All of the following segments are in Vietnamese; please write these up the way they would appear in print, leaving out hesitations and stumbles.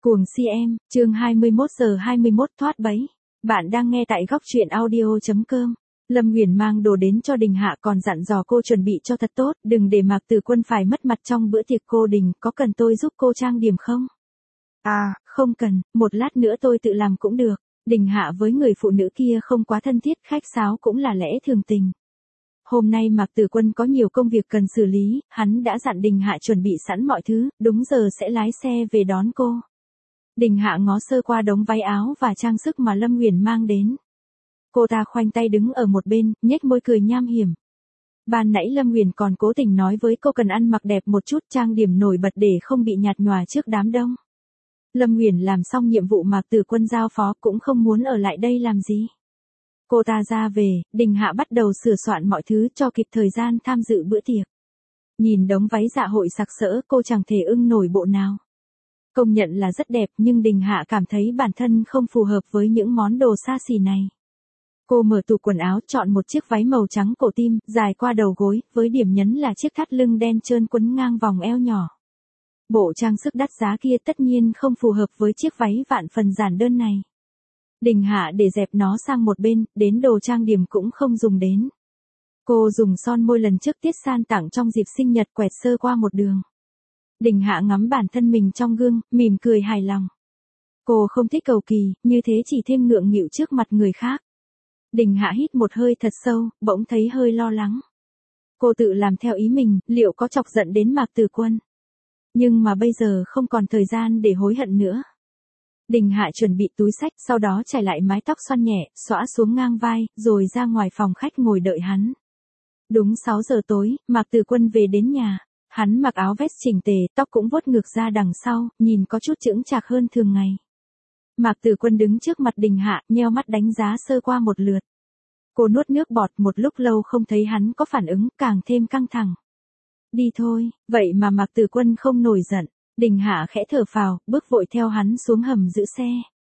Cuồng si em, chương 21 giờ 21 thoát bẫy. Bạn đang nghe tại góc truyện audio.com. Lâm Nguyền mang đồ đến cho Đình Hạ còn dặn dò cô chuẩn bị cho thật tốt, đừng để Mạc Tử Quân phải mất mặt trong bữa tiệc. Cô Đình, có cần tôi giúp cô trang điểm không? À, không cần, một lát nữa tôi tự làm cũng được. Đình Hạ với người phụ nữ kia không quá thân thiết, khách sáo cũng là lẽ thường tình. Hôm nay Mạc Tử Quân có nhiều công việc cần xử lý, hắn đã dặn Đình Hạ chuẩn bị sẵn mọi thứ, đúng giờ sẽ lái xe về đón cô. Đình Hạ ngó sơ qua đống váy áo và trang sức mà Lâm Nguyền mang đến. Cô ta khoanh tay đứng ở một bên, nhếch môi cười nham hiểm. Ban nãy Lâm Nguyền còn cố tình nói với cô cần ăn mặc đẹp một chút, trang điểm nổi bật để không bị nhạt nhòa trước đám đông. Lâm Nguyền làm xong nhiệm vụ Mạc Tử Quân giao phó cũng không muốn ở lại đây làm gì. Cô ta ra về, Đình Hạ bắt đầu sửa soạn mọi thứ cho kịp thời gian tham dự bữa tiệc. Nhìn đống váy dạ hội sặc sỡ, cô chẳng thể ưng nổi bộ nào. Công nhận là rất đẹp, nhưng Đình Hạ cảm thấy bản thân không phù hợp với những món đồ xa xỉ này. Cô mở tủ quần áo, chọn một chiếc váy màu trắng cổ tim, dài qua đầu gối, với điểm nhấn là chiếc thắt lưng đen trơn quấn ngang vòng eo nhỏ. Bộ trang sức đắt giá kia tất nhiên không phù hợp với chiếc váy vạn phần giản đơn này. Đình Hạ để dẹp nó sang một bên, đến đồ trang điểm cũng không dùng đến. Cô dùng son môi lần trước Tiết San tặng trong dịp sinh nhật, quẹt sơ qua một đường. Đình Hạ ngắm bản thân mình trong gương, mỉm cười hài lòng. Cô không thích cầu kỳ, như thế chỉ thêm ngượng nghịu trước mặt người khác. Đình Hạ hít một hơi thật sâu, bỗng thấy hơi lo lắng. Cô tự làm theo ý mình, liệu có chọc giận đến Mạc Tử Quân? Nhưng mà bây giờ không còn thời gian để hối hận nữa. Đình Hạ chuẩn bị túi xách, sau đó chải lại mái tóc xoăn nhẹ, xõa xuống ngang vai, rồi ra ngoài phòng khách ngồi đợi hắn. Đúng 6 giờ tối, Mạc Tử Quân về đến nhà. Hắn mặc áo vest chỉnh tề, tóc cũng vuốt ngược ra đằng sau, nhìn có chút chững chạc hơn thường ngày. Mạc Tử Quân đứng trước mặt Đình Hạ, nheo mắt đánh giá sơ qua một lượt. Cô nuốt nước bọt, một lúc lâu không thấy hắn có phản ứng, càng thêm căng thẳng. Đi thôi, vậy mà Mạc Tử Quân không nổi giận. Đình Hạ khẽ thở phào, bước vội theo hắn xuống hầm giữ xe.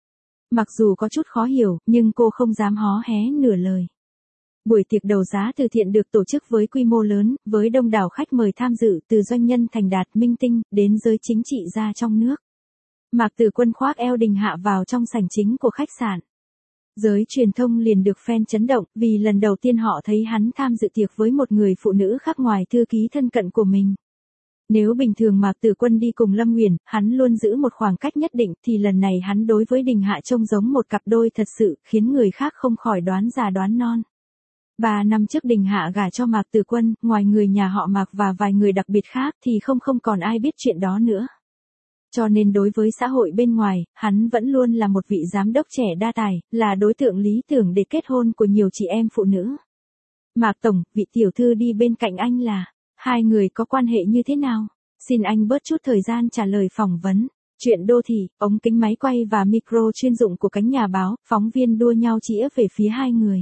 Mặc dù có chút khó hiểu, nhưng cô không dám hó hé nửa lời. Buổi tiệc đấu giá từ thiện được tổ chức với quy mô lớn, với đông đảo khách mời tham dự, từ doanh nhân thành đạt minh tinh, đến giới chính trị gia trong nước. Mạc Tử Quân khoác eo Đình Hạ vào trong sảnh chính của khách sạn. Giới truyền thông liền được fan chấn động, vì lần đầu tiên họ thấy hắn tham dự tiệc với một người phụ nữ khác ngoài thư ký thân cận của mình. Nếu bình thường Mạc Tử Quân đi cùng Lâm Nguyền, hắn luôn giữ một khoảng cách nhất định, thì lần này hắn đối với Đình Hạ trông giống một cặp đôi thật sự, khiến người khác không khỏi đoán già đoán non. 3 năm trước Đình Hạ gả cho Mạc Tử Quân, ngoài người nhà họ Mạc và vài người đặc biệt khác thì không còn ai biết chuyện đó nữa. Cho nên đối với xã hội bên ngoài, hắn vẫn luôn là một vị giám đốc trẻ đa tài, là đối tượng lý tưởng để kết hôn của nhiều chị em phụ nữ. Mạc Tổng, vị tiểu thư đi bên cạnh anh là, hai người có quan hệ như thế nào? Xin anh bớt chút thời gian trả lời phỏng vấn. Chuyện đô thị, ống kính máy quay và micro chuyên dụng của cánh nhà báo, phóng viên đua nhau chĩa về phía hai người.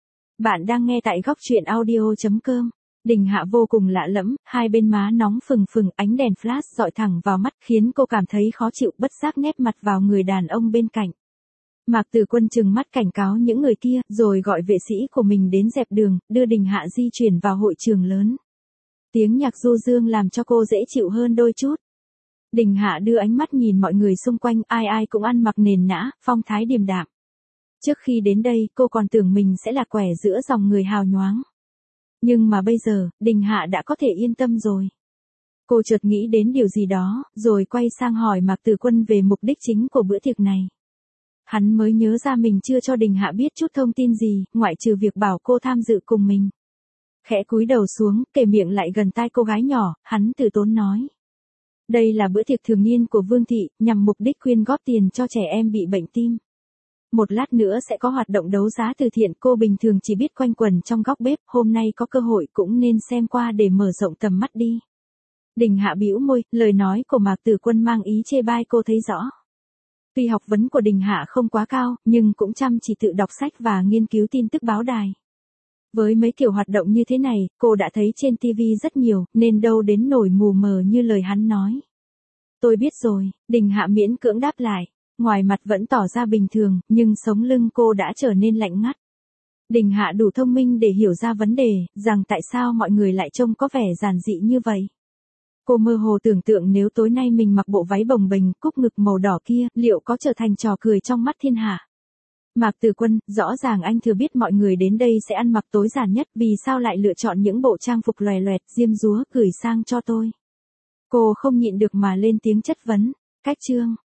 Bạn đang nghe tại góc truyện audio.com. Đình Hạ vô cùng lạ lẫm, hai bên má nóng phừng phừng, ánh đèn flash dọi thẳng vào mắt khiến cô cảm thấy khó chịu, bất giác nép mặt vào người đàn ông bên cạnh. Mạc Tử Quân trừng mắt cảnh cáo những người kia, rồi gọi vệ sĩ của mình đến dẹp đường, đưa Đình Hạ di chuyển vào hội trường lớn. Tiếng nhạc du dương làm cho cô dễ chịu hơn đôi chút. Đình Hạ đưa ánh mắt nhìn mọi người xung quanh, ai ai cũng ăn mặc nền nã, phong thái điềm đạm. Trước khi đến đây, cô còn tưởng mình sẽ là quẻ giữa dòng người hào nhoáng. Nhưng mà bây giờ, Đình Hạ đã có thể yên tâm rồi. Cô chợt nghĩ đến điều gì đó, rồi quay sang hỏi Mạc Tử Quân về mục đích chính của bữa tiệc này. Hắn mới nhớ ra mình chưa cho Đình Hạ biết chút thông tin gì, ngoại trừ việc bảo cô tham dự cùng mình. Khẽ cúi đầu xuống, kề miệng lại gần tai cô gái nhỏ, hắn từ tốn nói. Đây là bữa tiệc thường niên của Vương Thị, nhằm mục đích quyên góp tiền cho trẻ em bị bệnh tim. Một lát nữa sẽ có hoạt động đấu giá từ thiện, cô bình thường chỉ biết quanh quẩn trong góc bếp, hôm nay có cơ hội cũng nên xem qua để mở rộng tầm mắt đi. Đình Hạ bĩu môi, lời nói của Mạc Tử Quân mang ý chê bai cô thấy rõ. Tuy học vấn của Đình Hạ không quá cao, nhưng cũng chăm chỉ tự đọc sách và nghiên cứu tin tức báo đài. Với mấy kiểu hoạt động như thế này, cô đã thấy trên TV rất nhiều, nên đâu đến nổi mù mờ như lời hắn nói. Tôi biết rồi, Đình Hạ miễn cưỡng đáp lại. Ngoài mặt vẫn tỏ ra bình thường, nhưng sống lưng cô đã trở nên lạnh ngắt. Đình Hạ đủ thông minh để hiểu ra vấn đề, rằng tại sao mọi người lại trông có vẻ giản dị như vậy. Cô mơ hồ tưởng tượng nếu tối nay mình mặc bộ váy bồng bềnh, cúc ngực màu đỏ kia, liệu có trở thành trò cười trong mắt thiên hạ? Mạc Tử Quân, rõ ràng anh thừa biết mọi người đến đây sẽ ăn mặc tối giản nhất, vì sao lại lựa chọn những bộ trang phục lòe loẹt, diêm dúa gửi sang cho tôi? Cô không nhịn được mà lên tiếng chất vấn. Cách chương